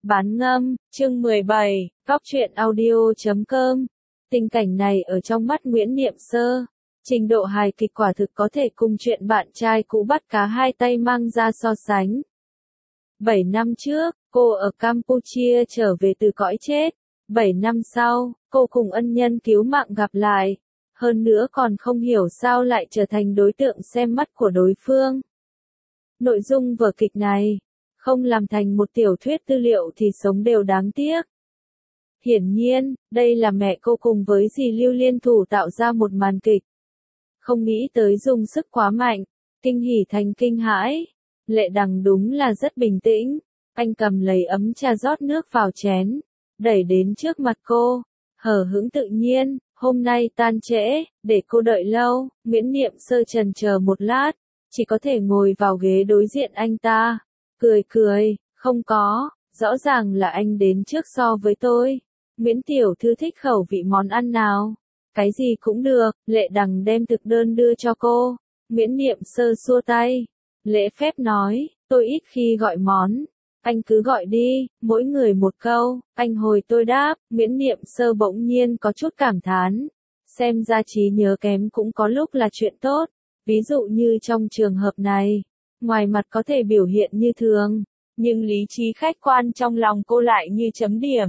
Bán ngâm, chương 17, góc truyện audio.com. Tình cảnh này ở trong mắt Nguyễn Niệm Sơ, trình độ hài kịch quả thực có thể cùng chuyện bạn trai cũ bắt cá hai tay mang ra so sánh. 7 năm trước, cô ở Campuchia trở về từ cõi chết. 7 năm sau, cô cùng ân nhân cứu mạng gặp lại. Hơn nữa còn không hiểu sao lại trở thành đối tượng xem mắt của đối phương. Nội dung vở kịch này, không làm thành một tiểu thuyết tư liệu thì sống đều đáng tiếc. Hiển nhiên, đây là mẹ cô cùng với dì Lưu liên thủ tạo ra một màn kịch. Không nghĩ tới dùng sức quá mạnh, kinh hỉ thành kinh hãi. Lệ Đằng đúng là rất bình tĩnh, anh cầm lấy ấm trà rót nước vào chén, đẩy đến trước mặt cô, hờ hững tự nhiên, hôm nay tan trễ, để cô đợi lâu. Nguyễn Niệm Sơ chần chờ một lát, chỉ có thể ngồi vào ghế đối diện anh ta, cười, không có, rõ ràng là anh đến trước so với tôi. Nguyễn tiểu thư thích khẩu vị món ăn nào? Cái gì cũng được. Lệ Đằng đem thực đơn đưa cho cô. Nguyễn Niệm Sơ xua tay, lễ phép nói, tôi ít khi gọi món, anh cứ gọi đi, mỗi người một câu. Anh hồi tôi đáp. Nguyễn Niệm Sơ bỗng nhiên có chút cảm thán, xem ra trí nhớ kém cũng có lúc là chuyện tốt. Ví dụ như trong trường hợp này, ngoài mặt có thể biểu hiện như thường, nhưng lý trí khách quan trong lòng cô lại như chấm điểm.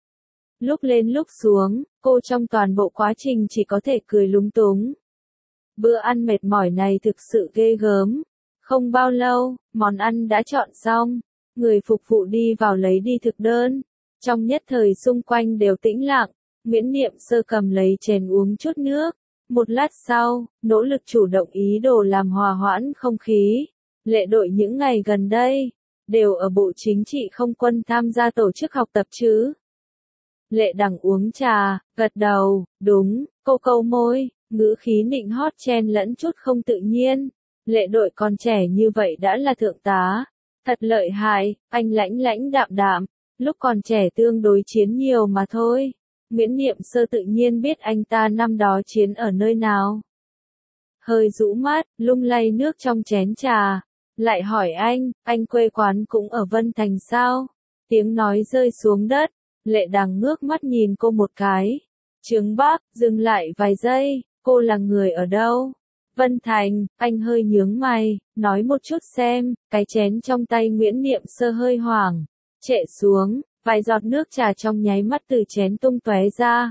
Lúc lên lúc xuống, cô trong toàn bộ quá trình chỉ có thể cười lúng túng. Bữa ăn mệt mỏi này thực sự ghê gớm. Không bao lâu, món ăn đã chọn xong, người phục vụ đi vào lấy đi thực đơn. Trong nhất thời xung quanh đều tĩnh lặng, Nguyễn Niệm Sơ cầm lấy chén uống chút nước. Một lát sau, nỗ lực chủ động ý đồ làm hòa hoãn không khí. Lệ đội những ngày gần đây, đều ở Bộ Chính trị không quân tham gia tổ chức học tập chứ. Lệ Đằng uống trà, gật đầu, đúng. Cô câu môi, ngữ khí nịnh hót chen lẫn chút không tự nhiên. Lệ đội còn trẻ như vậy đã là thượng tá. Thật lợi hại. Anh lãnh đạm, lúc còn trẻ tương đối chiến nhiều mà thôi. Nguyễn Niệm Sơ tự nhiên biết anh ta năm đó chiến ở nơi nào. Hơi rũ mắt, lung lay nước trong chén trà. Lại hỏi anh quê quán cũng ở Vân Thành sao? Tiếng nói rơi xuống đất. Lệ Đằng ngước mắt nhìn cô một cái. Trướng Bắc, dừng lại vài giây, cô là người ở đâu? Vân Thành. Anh hơi nhướng mày, nói một chút xem. Cái chén trong tay Nguyễn Niệm Sơ hơi hoảng, trệ xuống, vài giọt nước trà trong nháy mắt từ chén tung tóe ra,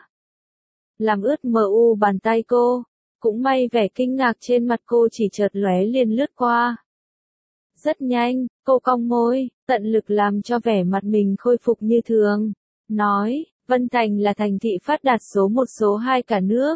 làm ướt mờ u bàn tay cô. Cũng may vẻ kinh ngạc trên mặt cô chỉ chợt lóe liền lướt qua. Rất nhanh, cô cong môi, tận lực làm cho vẻ mặt mình khôi phục như thường. Nói, Vân Thành là thành thị phát đạt số 1 số 2 cả nước.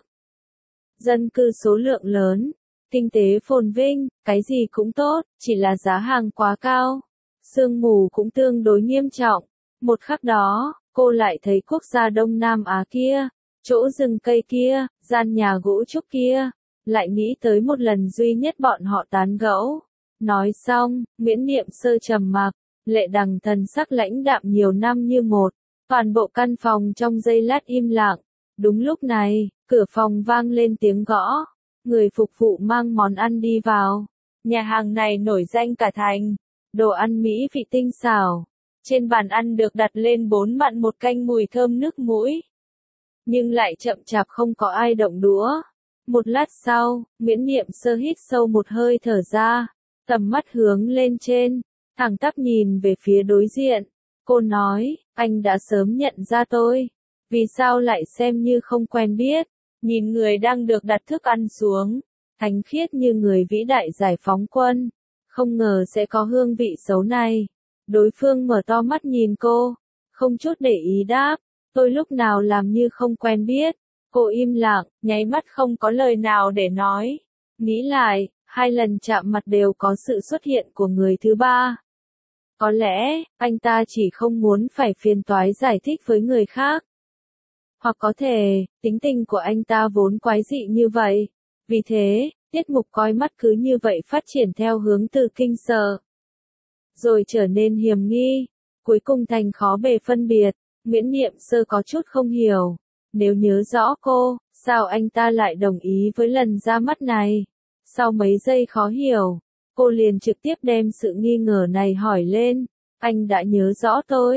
Dân cư số lượng lớn, kinh tế phồn vinh, cái gì cũng tốt, chỉ là giá hàng quá cao. Sương mù cũng tương đối nghiêm trọng. Một khắc đó, cô lại thấy quốc gia Đông Nam Á kia, chỗ rừng cây kia, gian nhà gỗ trúc kia, lại nghĩ tới một lần duy nhất bọn họ tán gẫu. Nói xong, Nguyễn Niệm Sơ trầm mặc, Lệ Đằng thần sắc lãnh đạm nhiều năm như một. Toàn bộ căn phòng trong giây lát im lặng. Đúng lúc này, cửa phòng vang lên tiếng gõ. Người phục vụ mang món ăn đi vào. Nhà hàng này nổi danh cả thành. Đồ ăn mỹ vị tinh xảo. Trên bàn ăn được đặt lên 4 mặn một canh mùi thơm nước mũi. Nhưng lại chậm chạp không có ai động đũa. Một lát sau, Nguyễn Niệm Sơ hít sâu một hơi thở ra. Tầm mắt hướng lên trên, thẳng tắp nhìn về phía đối diện. Cô nói, anh đã sớm nhận ra tôi. Vì sao lại xem như không quen biết? Nhìn người đang được đặt thức ăn xuống, thánh khiết như người vĩ đại giải phóng quân. Không ngờ sẽ có hương vị xấu này. Đối phương mở to mắt nhìn cô, không chút để ý đáp, tôi lúc nào làm như không quen biết. Cô im lặng, nháy mắt không có lời nào để nói. Nghĩ lại, 2 lần chạm mặt đều có sự xuất hiện của người thứ ba. Có lẽ, anh ta chỉ không muốn phải phiền toái giải thích với người khác. Hoặc có thể, tính tình của anh ta vốn quái dị như vậy. Vì thế, tiết mục coi mắt cứ như vậy phát triển theo hướng từ kinh sợ, rồi trở nên hiềm nghi, cuối cùng thành khó bề phân biệt. Nguyễn Niệm Sơ có chút không hiểu. Nếu nhớ rõ cô, sao anh ta lại đồng ý với lần ra mắt này? Sau mấy giây khó hiểu, cô liền trực tiếp đem sự nghi ngờ này hỏi lên. Anh đã nhớ rõ tôi.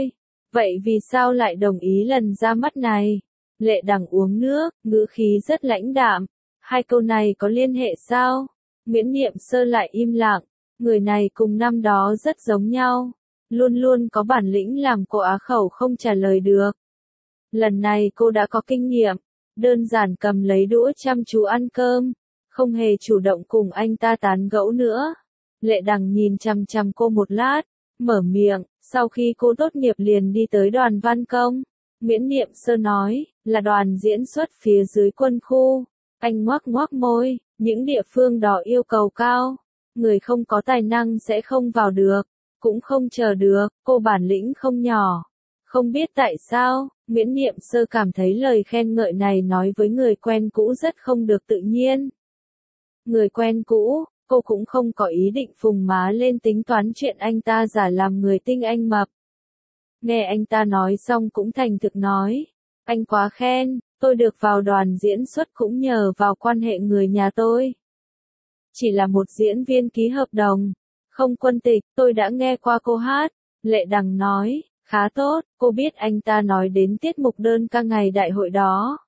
Vậy vì sao lại đồng ý lần ra mắt này? Lệ Đằng uống nước, ngữ khí rất lãnh đạm. Hai câu này có liên hệ sao? Nguyễn Niệm Sơ lại im lặng. Người này cùng năm đó rất giống nhau. Luôn luôn có bản lĩnh làm cô á khẩu không trả lời được. Lần này cô đã có kinh nghiệm. Đơn giản cầm lấy đũa chăm chú ăn cơm. Không hề chủ động cùng anh ta tán gẫu nữa. Lệ Đằng nhìn chằm chằm cô một lát. Mở miệng, sau khi cô tốt nghiệp liền đi tới đoàn văn công. Nguyễn Niệm Sơ nói, là đoàn diễn xuất phía dưới quân khu. Anh ngoác ngoác môi, những địa phương đó yêu cầu cao. Người không có tài năng sẽ không vào được, cũng không chờ được, cô bản lĩnh không nhỏ. Không biết tại sao, Nguyễn Niệm Sơ cảm thấy lời khen ngợi này nói với người quen cũ rất không được tự nhiên. Người quen cũ, cô cũng không có ý định phùng má lên tính toán chuyện anh ta giả làm người tinh anh mập. Nghe anh ta nói xong cũng thành thực nói, anh quá khen, tôi được vào đoàn diễn xuất cũng nhờ vào quan hệ người nhà tôi. Chỉ là một diễn viên ký hợp đồng, không quân tịch, tôi đã nghe qua cô hát. Lệ Đằng nói, khá tốt, cô biết anh ta nói đến tiết mục đơn ca ngày đại hội đó.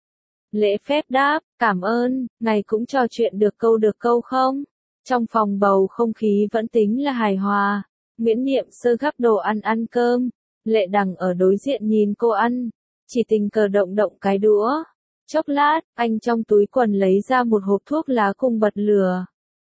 Lễ phép đáp, cảm ơn, ngày cũng trò chuyện được câu không? Trong phòng bầu không khí vẫn tính là hài hòa. Nguyễn Niệm Sơ gắp đồ ăn cơm. Lệ Đằng ở đối diện nhìn cô ăn, chỉ tình cờ động động cái đũa. Chốc lát, anh trong túi quần lấy ra một hộp thuốc lá cùng bật lửa.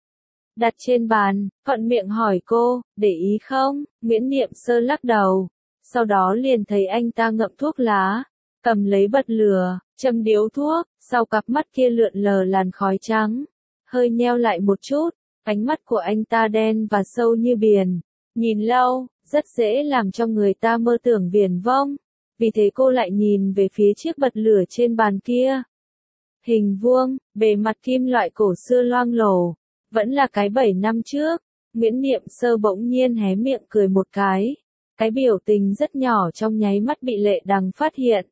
Đặt trên bàn, thuận miệng hỏi cô, để ý không? Nguyễn Niệm Sơ lắc đầu. Sau đó liền thấy anh ta ngậm thuốc lá, cầm lấy bật lửa, châm điếu thuốc, sau cặp mắt kia lượn lờ làn khói trắng. Hơi nheo lại một chút, ánh mắt của anh ta đen và sâu như biển. Nhìn lâu, rất dễ làm cho người ta mơ tưởng viển vông. Vì thế cô lại nhìn về phía chiếc bật lửa trên bàn kia. Hình vuông, bề mặt kim loại cổ xưa loang lổ. Vẫn là cái 7 năm trước. Nguyễn Niệm Sơ bỗng nhiên hé miệng cười một cái. Cái biểu tình rất nhỏ trong nháy mắt bị Lệ Đằng phát hiện.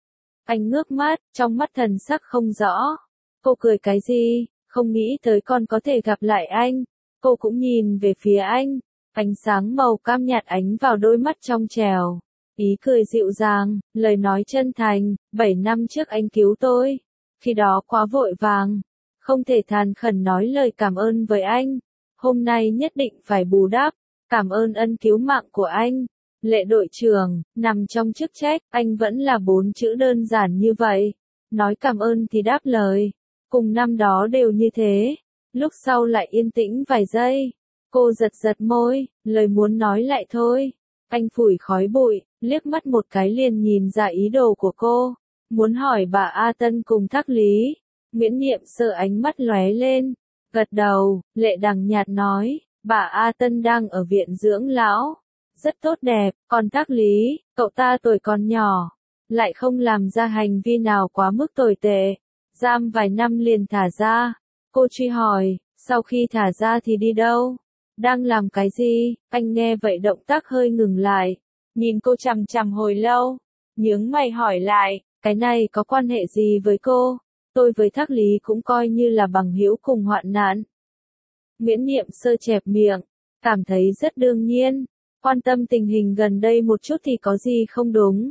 Anh ngước mắt, trong mắt thần sắc không rõ. Cô cười cái gì, không nghĩ tới con có thể gặp lại anh. Cô cũng nhìn về phía anh. Ánh sáng màu cam nhạt ánh vào đôi mắt trong trẻo. Ý cười dịu dàng, lời nói chân thành, 7 năm trước anh cứu tôi. Khi đó quá vội vàng. Không thể than khẩn nói lời cảm ơn với anh. Hôm nay nhất định phải bù đắp. Cảm ơn ân cứu mạng của anh. Lệ đội trưởng, nằm trong chức trách, anh vẫn là 4 chữ đơn giản như vậy. Nói cảm ơn thì đáp lời. Cùng năm đó đều như thế. Lúc sau lại yên tĩnh vài giây. Cô giật giật môi, lời muốn nói lại thôi. Anh phủi khói bụi, liếc mắt một cái liền nhìn ra ý đồ của cô. Muốn hỏi bà A Tân cùng Thác Lý. Nguyễn Niệm Sơ ánh mắt lóe lên. Gật đầu, Lệ Đằng nhạt nói, bà A Tân đang ở viện dưỡng lão. Rất tốt đẹp, còn Thác Lý, cậu ta tuổi còn nhỏ. Lại không làm ra hành vi nào quá mức tồi tệ. Giam vài năm liền thả ra. Cô truy hỏi, sau khi thả ra thì đi đâu? Đang làm cái gì? Anh nghe vậy động tác hơi ngừng lại. Nhìn cô chằm chằm hồi lâu. Nhướng mày hỏi lại, cái này có quan hệ gì với cô? Tôi với Thác Lý cũng coi như là bằng hữu cùng hoạn nạn. Nguyễn Niệm Sơ chẹp miệng, cảm thấy rất đương nhiên. Quan tâm tình hình gần đây một chút thì có gì không đúng.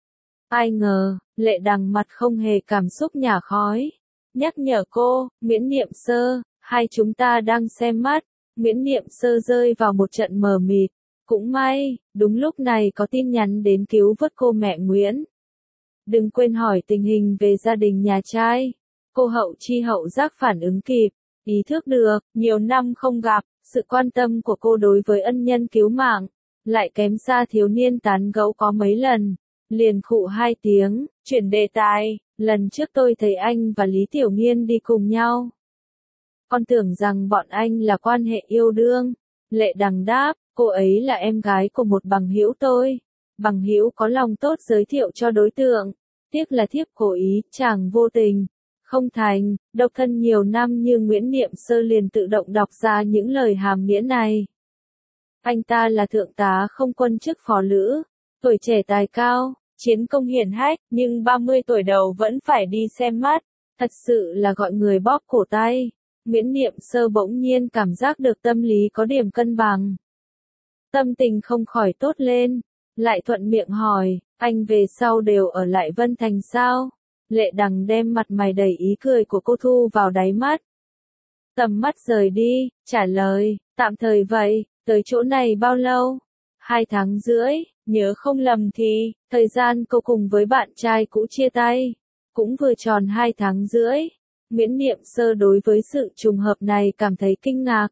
Ai ngờ, Lệ Đằng mặt không hề cảm xúc nhả khói. Nhắc nhở cô, Nguyễn Niệm Sơ, hai chúng ta đang xem mắt. Nguyễn Niệm Sơ rơi vào một trận mờ mịt. Cũng may, đúng lúc này có tin nhắn đến cứu vớt cô mẹ Nguyễn. Đừng quên hỏi tình hình về gia đình nhà trai. Cô hậu chi hậu giác phản ứng kịp, ý thức được, nhiều năm không gặp, sự quan tâm của cô đối với ân nhân cứu mạng, lại kém xa thiếu niên tán gẫu có mấy lần. Liền khụ 2 tiếng, chuyển đề tài, lần trước tôi thấy anh và Lý Tiểu Nghiên đi cùng nhau. Con tưởng rằng bọn anh là quan hệ yêu đương. Lệ Đằng đáp, cô ấy là em gái của một bằng hữu tôi. Bằng hữu có lòng tốt giới thiệu cho đối tượng. Tiếc là thiếp cố ý, chàng vô tình. Không thành, độc thân nhiều năm như Nguyễn Niệm Sơ liền tự động đọc ra những lời hàm nghĩa này. Anh ta là thượng tá không quân chức phó lữ, tuổi trẻ tài cao, chiến công hiển hách, nhưng 30 tuổi đầu vẫn phải đi xem mắt. Thật sự là gọi người bóp cổ tay. Nguyễn Niệm Sơ bỗng nhiên cảm giác được tâm lý có điểm cân bằng. Tâm tình không khỏi tốt lên. lại thuận miệng hỏi, anh về sau đều ở lại Vân Thành sao? Lệ Đằng đem mặt mày đầy ý cười của cô thu vào đáy mắt. Tầm mắt rời đi, trả lời, tạm thời vậy, tới chỗ này bao lâu? 2 tháng rưỡi, nhớ không lầm thì, thời gian cô cùng với bạn trai cũ chia tay, cũng vừa tròn 2 tháng rưỡi. Nguyễn Niệm Sơ đối với sự trùng hợp này cảm thấy kinh ngạc.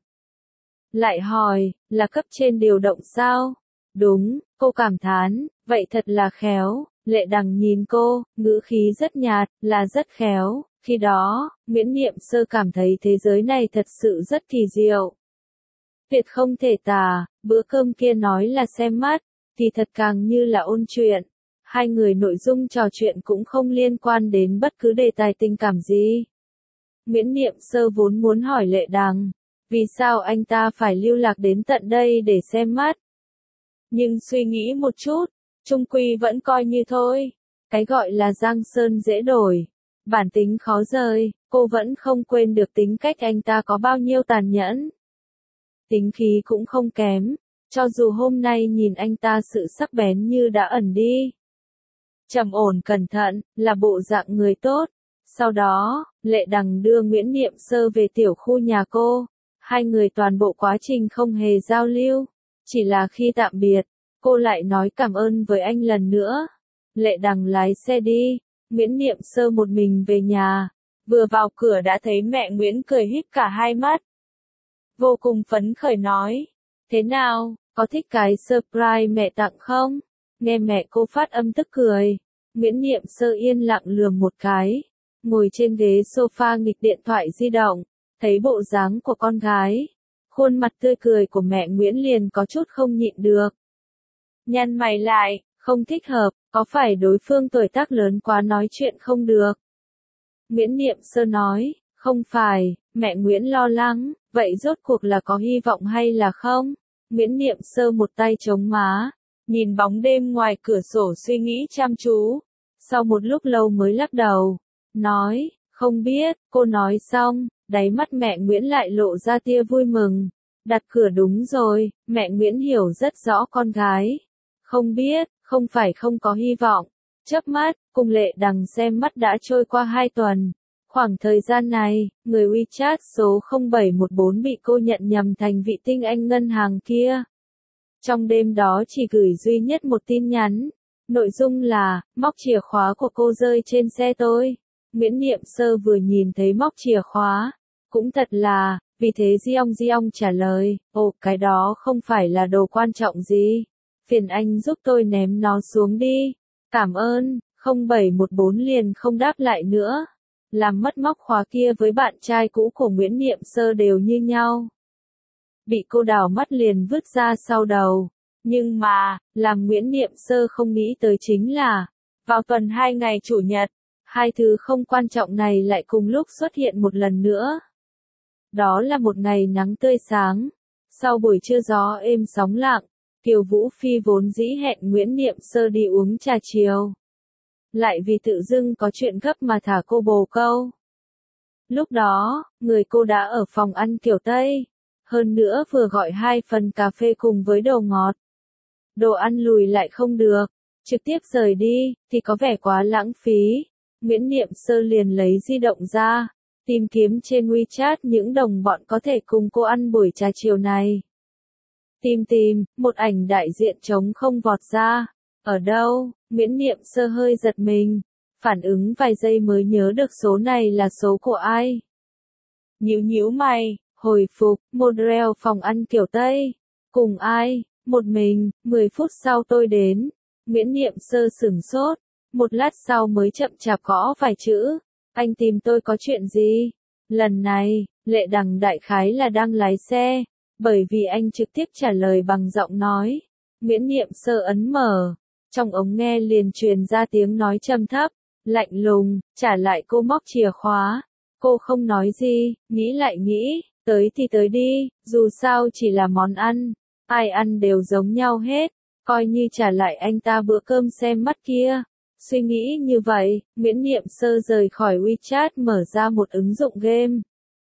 Lại hỏi, là cấp trên điều động sao? Đúng, cô cảm thán, vậy thật là khéo. Lệ Đằng nhìn cô, ngữ khí rất nhạt, là rất khéo. Khi đó, Nguyễn Niệm Sơ cảm thấy thế giới này thật sự rất kỳ diệu. Tuyệt không thể tả, bữa cơm kia nói là xem mắt, thì thật càng như là ôn chuyện. Hai người nội dung trò chuyện cũng không liên quan đến bất cứ đề tài tình cảm gì. Nguyễn Niệm Sơ vốn muốn hỏi Lệ Đằng, vì sao anh ta phải lưu lạc đến tận đây để xem mắt? Nhưng suy nghĩ một chút, chung quy vẫn coi như thôi. Cái gọi là giang sơn dễ đổi, bản tính khó rời, cô vẫn không quên được tính cách anh ta có bao nhiêu tàn nhẫn. Tính khí cũng không kém, cho dù hôm nay nhìn anh ta sự sắc bén như đã ẩn đi. Trầm ổn cẩn thận, là bộ dạng người tốt. Sau đó, Lệ Đằng đưa Nguyễn Niệm Sơ về tiểu khu nhà cô. Hai người toàn bộ quá trình không hề giao lưu. Chỉ là khi tạm biệt, cô lại nói cảm ơn với anh lần nữa. Lệ Đằng lái xe đi, Nguyễn Niệm Sơ một mình về nhà. Vừa vào cửa đã thấy mẹ Nguyễn cười híp cả hai mắt. Vô cùng phấn khởi nói, thế nào, có thích cái surprise mẹ tặng không? Nghe mẹ cô phát âm tức cười, Nguyễn Niệm Sơ yên lặng lườm một cái, ngồi trên ghế sofa nghịch điện thoại di động, thấy bộ dáng của con gái, khuôn mặt tươi cười của mẹ Nguyễn liền có chút không nhịn được. Nhăn mày lại, không thích hợp, có phải đối phương tuổi tác lớn quá nói chuyện không được? Nguyễn Niệm Sơ nói, không phải, mẹ Nguyễn lo lắng, vậy rốt cuộc là có hy vọng hay là không? Nguyễn Niệm Sơ một tay chống má, nhìn bóng đêm ngoài cửa sổ suy nghĩ chăm chú. Sau một lúc lâu mới lắc đầu, nói, không biết, cô nói xong, đáy mắt mẹ Nguyễn lại lộ ra tia vui mừng. Đặt cửa đúng rồi, mẹ Nguyễn hiểu rất rõ con gái. Không biết, không phải không có hy vọng. Chớp mắt, cùng Lệ Đằng xem mắt đã trôi qua 2 tuần. Khoảng thời gian này, người WeChat số 0714 bị cô nhận nhầm thành vị tinh anh ngân hàng kia. Trong đêm đó chỉ gửi duy nhất một tin nhắn. Nội dung là, móc chìa khóa của cô rơi trên xe tôi. Nguyễn Niệm Sơ vừa nhìn thấy móc chìa khóa. Cũng thật là, vì thế Giong trả lời, ồ, cái đó không phải là đồ quan trọng gì. Phiền anh giúp tôi ném nó xuống đi. Cảm ơn, 0714 liền không đáp lại nữa. Làm mất móc khóa kia với bạn trai cũ của Nguyễn Niệm Sơ đều như nhau. Bị cô đảo mắt liền vứt ra sau đầu. Nhưng mà, làm Nguyễn Niệm Sơ không nghĩ tới chính là, vào tuần 2 ngày Chủ nhật, hai thứ không quan trọng này lại cùng lúc xuất hiện một lần nữa. Đó là một ngày nắng tươi sáng. Sau buổi trưa gió êm sóng lặng, Kiều Vũ Phi vốn dĩ hẹn Nguyễn Niệm Sơ đi uống trà chiều. Lại vì tự dưng có chuyện gấp mà thả cô bồ câu. Lúc đó, người cô đã ở phòng ăn kiểu Tây. Hơn nữa vừa gọi 2 phần cà phê cùng với đồ ngọt. Đồ ăn lùi lại không được, trực tiếp rời đi, thì có vẻ quá lãng phí. Nguyễn Niệm Sơ liền lấy di động ra, tìm kiếm trên WeChat những đồng bọn có thể cùng cô ăn buổi trà chiều này. Tìm, một ảnh đại diện trống không vọt ra. Ở đâu? Nguyễn Niệm Sơ hơi giật mình, phản ứng vài giây mới nhớ được số này là số của ai. Nhíu mày, hồi phục, model phòng ăn kiểu Tây. Cùng ai? Một mình. 10 phút sau tôi đến. Nguyễn Niệm Sơ sửng sốt, một lát sau mới chậm chạp gõ vài chữ. Anh tìm tôi có chuyện gì? Lần này, Lệ Đằng đại khái là đang lái xe, bởi vì anh trực tiếp trả lời bằng giọng nói. Nguyễn Niệm Sơ ấn mở, trong ống nghe liền truyền ra tiếng nói trầm thấp, lạnh lùng, trả lại cô móc chìa khóa. Cô không nói gì, nghĩ lại nghĩ, tới thì tới đi, dù sao chỉ là món ăn, ai ăn đều giống nhau hết, coi như trả lại anh ta bữa cơm xem mắt kia. Suy nghĩ như vậy, Nguyễn Niệm Sơ rời khỏi WeChat mở ra một ứng dụng game.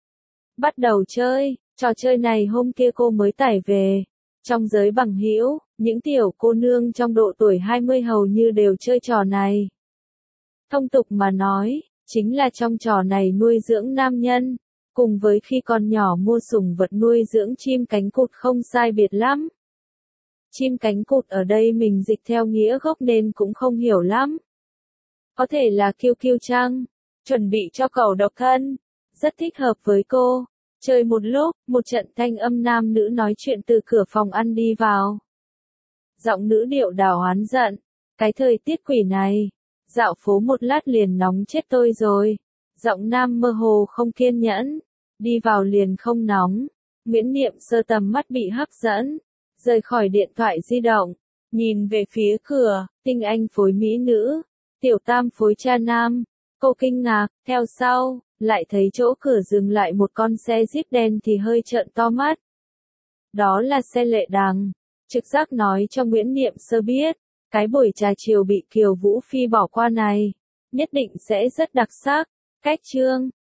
Bắt đầu chơi, trò chơi này hôm kia cô mới tải về. Trong giới bằng hữu, Những tiểu cô nương trong độ tuổi 20 hầu như đều chơi trò này. Thông tục mà nói, chính là trong trò này nuôi dưỡng nam nhân, cùng với khi còn nhỏ mua sủng vật nuôi dưỡng chim cánh cụt không sai biệt lắm. Chim cánh cụt ở đây mình dịch theo nghĩa gốc nên cũng không hiểu lắm. Có thể là kiêu kiêu chăng, chuẩn bị cho cậu độc thân, rất thích hợp với cô. Chơi một lúc, một trận thanh âm nam nữ nói chuyện từ cửa phòng ăn đi vào. Giọng nữ điệu đảo oán giận, cái thời tiết quỷ này, dạo phố một lát liền nóng chết tôi rồi. Giọng nam mơ hồ không kiên nhẫn, đi vào liền không nóng. Nguyễn Niệm Sơ tầm mắt bị hấp dẫn, rời khỏi điện thoại di động, nhìn về phía cửa, tinh anh phối mỹ nữ, tiểu tam phối cha nam. Cô kinh ngạc, theo sau, lại thấy chỗ cửa dừng lại một con xe Jeep đen thì hơi trợn to mắt. Đó là xe Lệ Đằng. Trực giác nói cho Nguyễn Niệm Sơ biết, cái buổi trà chiều bị Kiều Vũ Phi bỏ qua này, nhất định sẽ rất đặc sắc. Cách chương